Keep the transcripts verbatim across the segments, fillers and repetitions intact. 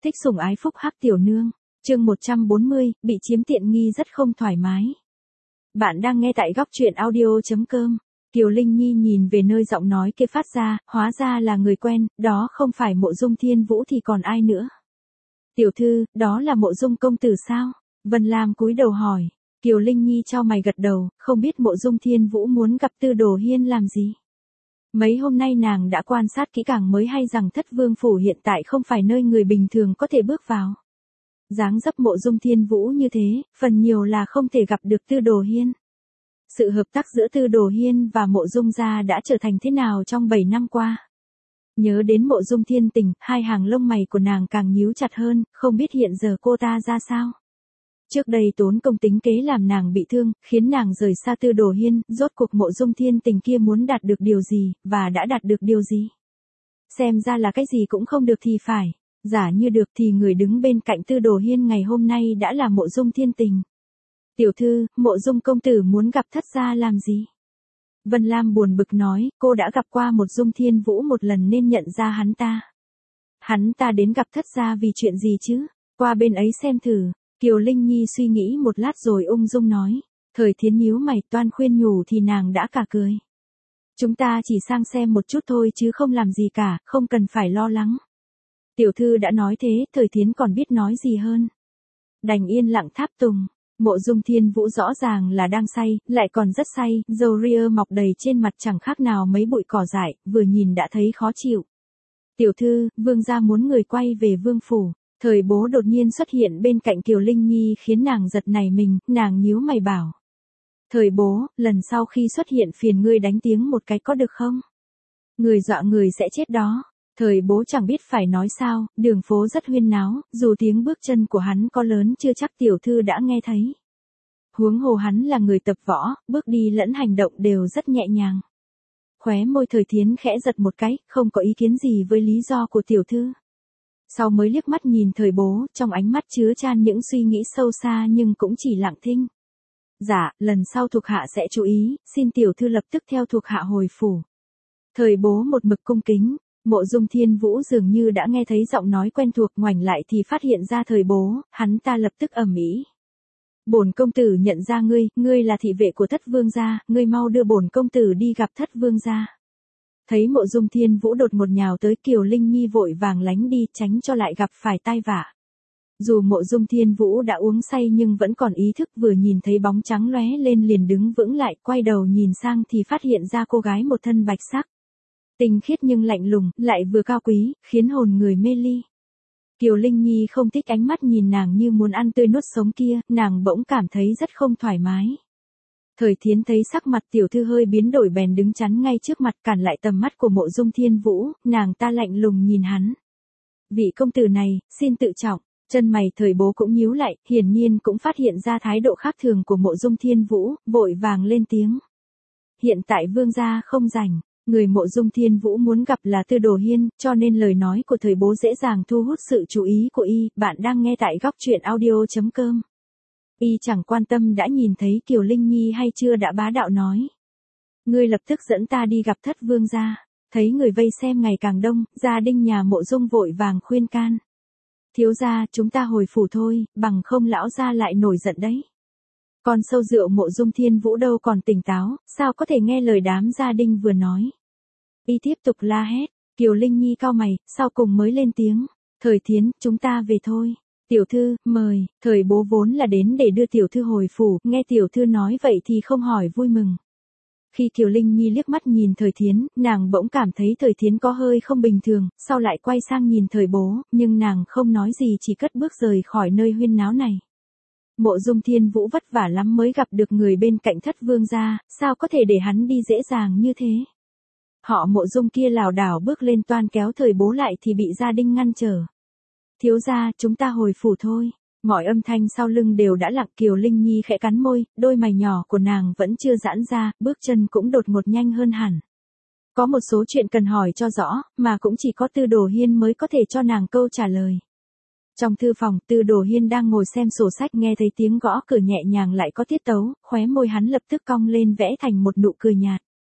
Thích sủng ái phúc hắc tiểu nương. Chương một trăm bốn mươi, bị chiếm tiện nghi rất không thoải mái. Bạn đang nghe tại góc truyện audio chấm com. Kiều Linh Nhi nhìn về nơi giọng nói kia phát ra, hóa ra là người quen, đó không phải Mộ Dung Thiên Vũ thì còn ai nữa. Tiểu thư, đó là Mộ Dung công tử sao? Vân Lam cúi đầu hỏi. Kiều Linh Nhi chau mày gật đầu, không biết Mộ Dung Thiên Vũ muốn gặp Tư Đồ Hiên làm gì. Mấy hôm nay nàng đã quan sát kỹ càng mới hay rằng Thất Vương phủ hiện tại không phải nơi người bình thường có thể bước vào. Dáng dấp Mộ Dung Thiên Vũ như thế, phần nhiều là không thể gặp được Tư Đồ Hiên. Sự hợp tác giữa Tư Đồ Hiên và Mộ Dung gia đã trở thành thế nào trong bảy năm qua? Nhớ đến Mộ Dung Thiên Tình, hai hàng lông mày của nàng càng nhíu chặt hơn, không biết hiện giờ cô ta ra sao. Trước đây tốn công tính kế làm nàng bị thương, khiến nàng rời xa Tư Đồ Hiên, rốt cuộc Mộ Dung Thiên Tình kia muốn đạt được điều gì, và đã đạt được điều gì? Xem ra là cái gì cũng không được thì phải. Giả như được thì người đứng bên cạnh Tư Đồ Hiên ngày hôm nay đã là Mộ Dung Thiên Tình. Tiểu thư, Mộ Dung công tử muốn gặp thất gia làm gì? Vân Lam buồn bực nói, cô đã gặp qua Mộ Dung Thiên Vũ một lần nên nhận ra hắn ta. Hắn ta đến gặp thất gia vì chuyện gì chứ? Qua bên ấy xem thử. Kiều Linh Nhi suy nghĩ một lát rồi ung dung nói. Thời Thiến nhíu mày toan khuyên nhủ thì nàng đã cả cười. Chúng ta chỉ sang xem một chút thôi chứ không làm gì cả, không cần phải lo lắng. Tiểu thư đã nói thế, Thời Thiến còn biết nói gì hơn. Đành yên lặng tháp tùng. Mộ Dung Thiên Vũ rõ ràng là đang say, lại còn rất say, râu ria mọc đầy trên mặt chẳng khác nào mấy bụi cỏ dại, vừa nhìn đã thấy khó chịu. Tiểu thư, vương gia muốn người quay về vương phủ. Thời bố đột nhiên xuất hiện bên cạnh Kiều Linh Nhi khiến nàng giật nảy mình, nàng nhíu mày bảo. Thời bố, lần sau khi xuất hiện phiền ngươi đánh tiếng một cái có được không? Người dọa người sẽ chết đó. Thời bố chẳng biết phải nói sao, đường phố rất huyên náo, dù tiếng bước chân của hắn có lớn chưa chắc tiểu thư đã nghe thấy. Huống hồ hắn là người tập võ, bước đi lẫn hành động đều rất nhẹ nhàng. Khóe môi Thời Thiến khẽ giật một cái, không có ý kiến gì với lý do của tiểu thư. Sau mới liếc mắt nhìn Thời bố, trong ánh mắt chứa chan những suy nghĩ sâu xa nhưng cũng chỉ lặng thinh. Dạ, lần sau thuộc hạ sẽ chú ý, xin tiểu thư lập tức theo thuộc hạ hồi phủ. Thời bố một mực cung kính. Mộ Dung Thiên Vũ dường như đã nghe thấy giọng nói quen thuộc, ngoảnh lại thì phát hiện ra Thời bố, hắn ta lập tức ầm ĩ. Bổn công tử nhận ra ngươi, ngươi là thị vệ của Thất Vương gia, ngươi mau đưa bổn công tử đi gặp Thất Vương gia. Thấy Mộ Dung Thiên Vũ đột một nhào tới, Kiều Linh Nhi vội vàng lánh đi, tránh cho lại gặp phải tai vạ. Dù Mộ Dung Thiên Vũ đã uống say nhưng vẫn còn ý thức, vừa nhìn thấy bóng trắng lóe lên liền đứng vững lại, quay đầu nhìn sang thì phát hiện ra cô gái một thân bạch sắc. Tinh khiết nhưng lạnh lùng, lại vừa cao quý, khiến hồn người mê ly. Kiều Linh Nhi không thích ánh mắt nhìn nàng như muốn ăn tươi nuốt sống kia, nàng bỗng cảm thấy rất không thoải mái. Thời Thiến thấy sắc mặt tiểu thư hơi biến đổi bèn đứng chắn ngay trước mặt cản lại tầm mắt của Mộ Dung Thiên Vũ, nàng ta lạnh lùng nhìn hắn. Vị công tử này, xin tự trọng, chân mày Thời bố cũng nhíu lại, hiển nhiên cũng phát hiện ra thái độ khác thường của Mộ Dung Thiên Vũ, vội vàng lên tiếng. Hiện tại vương gia không rảnh. Người Mộ Dung Thiên Vũ muốn gặp là Tư Đồ Hiên, cho nên lời nói của Thời bố dễ dàng thu hút sự chú ý của y. Bạn đang nghe tại góc truyện audio chấm com. Y chẳng quan tâm đã nhìn thấy Kiều Linh Nhi hay chưa đã bá đạo nói. Ngươi lập tức dẫn ta đi gặp Thất Vương gia. Thấy người vây xem ngày càng đông, gia đình nhà Mộ Dung vội vàng khuyên can. Thiếu gia, chúng ta hồi phủ thôi, bằng không lão gia lại nổi giận đấy. Còn sâu rượu Mộ Dung Thiên Vũ đâu còn tỉnh táo, sao có thể nghe lời đám gia đình vừa nói. Y tiếp tục la hét, Kiều Linh Nhi cau mày, sau cùng mới lên tiếng. Thời Thiến, chúng ta về thôi. Tiểu thư, mời. Thời bố vốn là đến để đưa tiểu thư hồi phủ, nghe tiểu thư nói vậy thì không hỏi vui mừng. Khi Kiều Linh Nhi liếc mắt nhìn Thời Thiến, nàng bỗng cảm thấy Thời Thiến có hơi không bình thường, sau lại quay sang nhìn Thời bố, nhưng nàng không nói gì chỉ cất bước rời khỏi nơi huyên náo này. Mộ Dung Thiên Vũ vất vả lắm mới gặp được người bên cạnh Thất Vương gia, sao có thể để hắn đi dễ dàng như thế. Họ Mộ Dung kia lảo đảo bước lên toan kéo Thời bố lại thì bị gia đình ngăn trở. Thiếu gia, chúng ta hồi phủ thôi. Mọi âm thanh sau lưng đều đã lặng. Kiều Linh Nhi khẽ cắn môi, đôi mày nhỏ của nàng vẫn chưa giãn ra, bước chân cũng đột ngột nhanh hơn hẳn. Có một số chuyện cần hỏi cho rõ, mà cũng chỉ có Tư Đồ Hiên mới có thể cho nàng câu trả lời. Trong thư phòng, Tư Đồ Hiên đang ngồi xem sổ sách, nghe thấy tiếng gõ cửa nhẹ nhàng lại có tiết tấu, khóe môi hắn lập tức cong lên vẽ thành một nụ cười nhạt.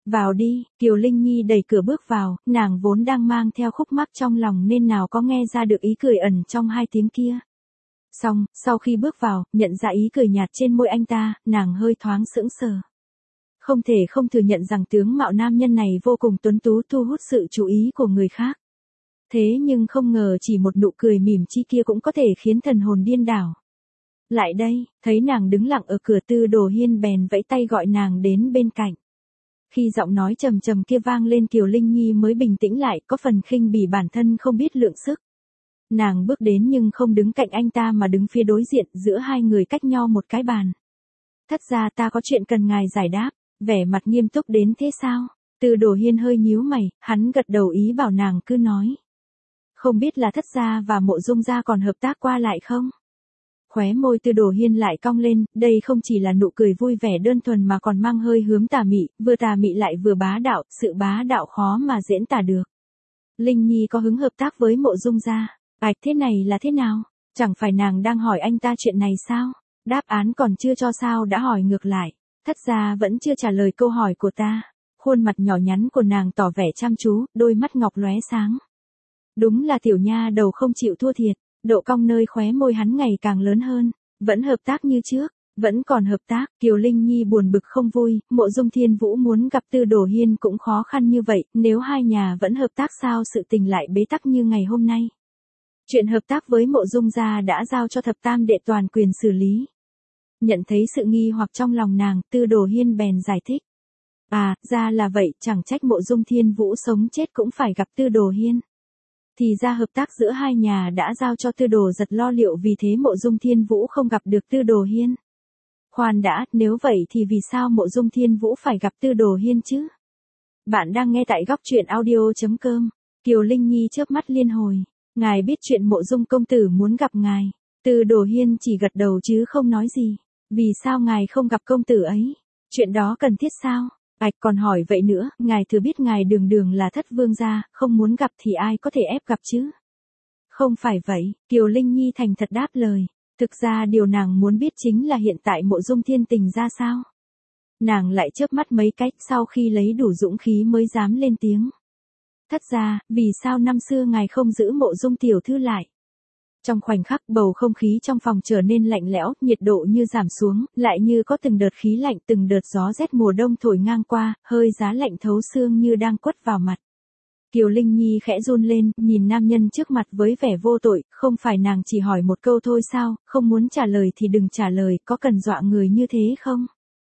Vào đi, Kiều Linh Nhi đẩy cửa bước vào, nàng vốn đang mang theo khúc mắc trong lòng nên nào có nghe ra được ý cười ẩn trong hai tiếng kia. Xong, sau khi bước vào, nhận ra ý cười nhạt trên môi anh ta, nàng hơi thoáng sững sờ. Không thể không thừa nhận rằng tướng mạo nam nhân này vô cùng tuấn tú thu hút sự chú ý của người khác. Thế nhưng không ngờ chỉ một nụ cười mỉm chi kia cũng có thể khiến thần hồn điên đảo. Lại đây, thấy nàng đứng lặng ở cửa Tư Đồ Hiên bèn vẫy tay gọi nàng đến bên cạnh. Khi giọng nói trầm trầm kia vang lên Kiều Linh Nhi mới bình tĩnh lại, có phần khinh bỉ bản thân không biết lượng sức. Nàng bước đến nhưng không đứng cạnh anh ta mà đứng phía đối diện, giữa hai người cách nhau một cái bàn. Thất gia, ta có chuyện cần ngài giải đáp, vẻ mặt nghiêm túc đến thế sao? Tư Đồ Hiên hơi nhíu mày, hắn gật đầu ý bảo nàng cứ nói. Không biết là thất gia và Mộ Dung gia còn hợp tác qua lại không? Khóe môi Tư Đồ Hiên lại cong lên, đây không chỉ là nụ cười vui vẻ đơn thuần mà còn mang hơi hướng tà mị, vừa tà mị lại vừa bá đạo, sự bá đạo khó mà diễn tả được. Linh Nhi có hứng hợp tác với Mộ Dung gia. Ảch, thế này là thế nào? Chẳng phải nàng đang hỏi anh ta chuyện này sao? Đáp án còn chưa cho sao đã hỏi ngược lại. Thất gia vẫn chưa trả lời câu hỏi của ta. Khuôn mặt nhỏ nhắn của nàng tỏ vẻ chăm chú, đôi mắt ngọc lóe sáng. Đúng là tiểu nha đầu không chịu thua thiệt. Độ cong nơi khóe môi hắn ngày càng lớn hơn. Vẫn hợp tác như trước, vẫn còn hợp tác. Kiều Linh Nhi buồn bực không vui, Mộ Dung Thiên Vũ muốn gặp Tư Đồ Hiên cũng khó khăn như vậy, nếu hai nhà vẫn hợp tác sao sự tình lại bế tắc như ngày hôm nay. Chuyện hợp tác với Mộ Dung gia đã giao cho thập tam đệ toàn quyền xử lý. Nhận thấy sự nghi hoặc trong lòng nàng, Tư Đồ Hiên bèn giải thích. À, ra là vậy, chẳng trách Mộ Dung Thiên Vũ sống chết cũng phải gặp Tư Đồ Hiên. Thì ra hợp tác giữa hai nhà đã giao cho Tư Đồ Giật lo liệu, vì thế Mộ Dung Thiên Vũ không gặp được Tư Đồ Hiên. Khoan đã, nếu vậy thì vì sao Mộ Dung Thiên Vũ phải gặp Tư Đồ Hiên chứ? Bạn đang nghe tại góc truyện audio chấm com. Kiều Linh Nhi chớp mắt liên hồi. Ngài biết chuyện Mộ Dung công tử muốn gặp ngài. Tư Đồ Hiên chỉ gật đầu chứ không nói gì. Vì sao ngài không gặp công tử ấy? Chuyện đó cần thiết sao? Ảch, còn hỏi vậy nữa, ngài thừa biết ngài đường đường là thất vương gia, không muốn gặp thì ai có thể ép gặp chứ? Không phải vậy, Kiều Linh Nhi thành thật đáp lời. Thực ra điều nàng muốn biết chính là hiện tại Mộ Dung Thiên Tình ra sao? Nàng lại chớp mắt mấy cách, sau khi lấy đủ dũng khí mới dám lên tiếng. Thất gia, vì sao năm xưa ngài không giữ Mộ Dung tiểu thư lại? Trong khoảnh khắc bầu không khí trong phòng trở nên lạnh lẽo, nhiệt độ như giảm xuống, lại như có từng đợt khí lạnh, từng đợt gió rét mùa đông thổi ngang qua, hơi giá lạnh thấu xương như đang quất vào mặt. Kiều Linh Nhi khẽ run lên, nhìn nam nhân trước mặt với vẻ vô tội, không phải nàng chỉ hỏi một câu thôi sao, không muốn trả lời thì đừng trả lời, có cần dọa người như thế không?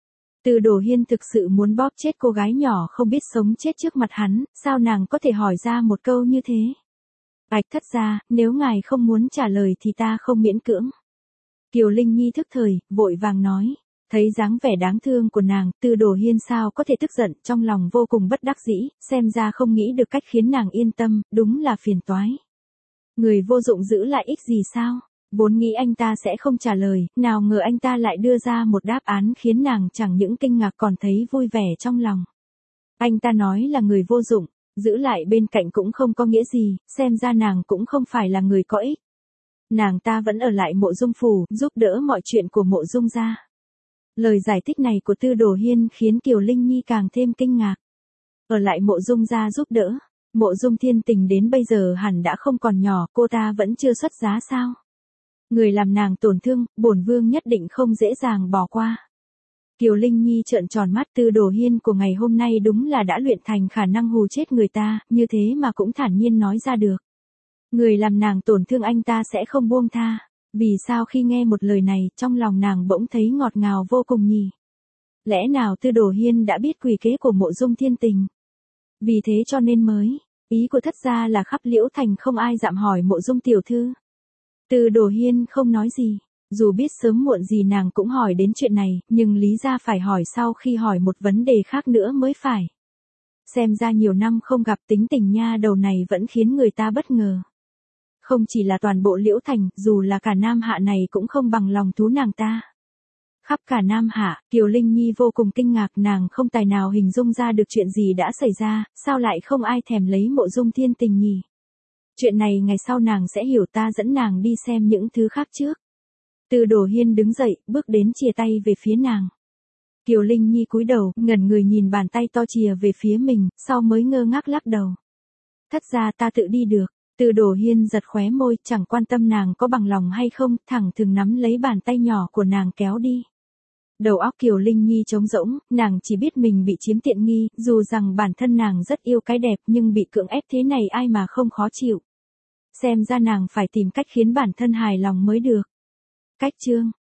Tư Đồ Hiên thực sự muốn bóp chết cô gái nhỏ không biết sống chết trước mặt hắn, sao nàng có thể hỏi ra một câu như thế? Ảch, thất gia, nếu ngài không muốn trả lời thì ta không miễn cưỡng. Kiều Linh Nhi thức thời, vội vàng nói. Thấy dáng vẻ đáng thương của nàng, Tư Đồ Hiên sao có thể tức giận, trong lòng vô cùng bất đắc dĩ, xem ra không nghĩ được cách khiến nàng yên tâm, đúng là phiền toái. Người vô dụng giữ lại ích gì sao? Vốn nghĩ anh ta sẽ không trả lời, nào ngờ anh ta lại đưa ra một đáp án khiến nàng chẳng những kinh ngạc còn thấy vui vẻ trong lòng. Anh ta nói là người vô dụng, giữ lại bên cạnh cũng không có nghĩa gì, xem ra nàng cũng không phải là người có ích. Nàng ta vẫn ở lại Mộ Dung phủ, giúp đỡ mọi chuyện của Mộ Dung gia. Lời giải thích này của Tư Đồ Hiên khiến Kiều Linh Nhi càng thêm kinh ngạc. Ở lại Mộ Dung gia giúp đỡ, Mộ Dung Thiên Tình đến bây giờ hẳn đã không còn nhỏ, cô ta vẫn chưa xuất giá sao? Người làm nàng tổn thương, bổn vương nhất định không dễ dàng bỏ qua. Kiều Linh Nhi trợn tròn mắt, Tư Đồ Hiên của ngày hôm nay đúng là đã luyện thành khả năng hù chết người ta, như thế mà cũng thản nhiên nói ra được. Người làm nàng tổn thương anh ta sẽ không buông tha. Vì sao khi nghe một lời này, trong lòng nàng bỗng thấy ngọt ngào vô cùng nhỉ? Lẽ nào Tư Đồ Hiên đã biết quỷ kế của Mộ Dung Thiên Tình? Vì thế cho nên mới, ý của thất gia là khắp Liễu Thành không ai dám hỏi Mộ Dung tiểu thư. Tư Đồ Hiên không nói gì, dù biết sớm muộn gì nàng cũng hỏi đến chuyện này, nhưng lý ra phải hỏi sau khi hỏi một vấn đề khác nữa mới phải. Xem ra nhiều năm không gặp, tính tình nha đầu này vẫn khiến người ta bất ngờ. Không chỉ là toàn bộ Liễu Thành, dù là cả Nam Hạ này cũng không bằng lòng thú nàng ta. Khắp cả Nam Hạ, Kiều Linh Nhi vô cùng kinh ngạc, nàng không tài nào hình dung ra được chuyện gì đã xảy ra, sao lại không ai thèm lấy Mộ Dung Thiên Tình nhỉ? Chuyện này ngày sau nàng sẽ hiểu, ta dẫn nàng đi xem những thứ khác trước. Tư Đồ Hiên đứng dậy, bước đến chìa tay về phía nàng. Kiều Linh Nhi cúi đầu, ngẩn người nhìn bàn tay to chìa về phía mình, sau mới ngơ ngác lắc đầu. Thất ra ta tự đi được. Từ Đổ Hiên giật khóe môi, chẳng quan tâm nàng có bằng lòng hay không, thẳng thừng nắm lấy bàn tay nhỏ của nàng kéo đi. Đầu óc Kiều Linh Nhi trống rỗng, nàng chỉ biết mình bị chiếm tiện nghi, dù rằng bản thân nàng rất yêu cái đẹp nhưng bị cưỡng ép thế này ai mà không khó chịu. Xem ra nàng phải tìm cách khiến bản thân hài lòng mới được. Cách chương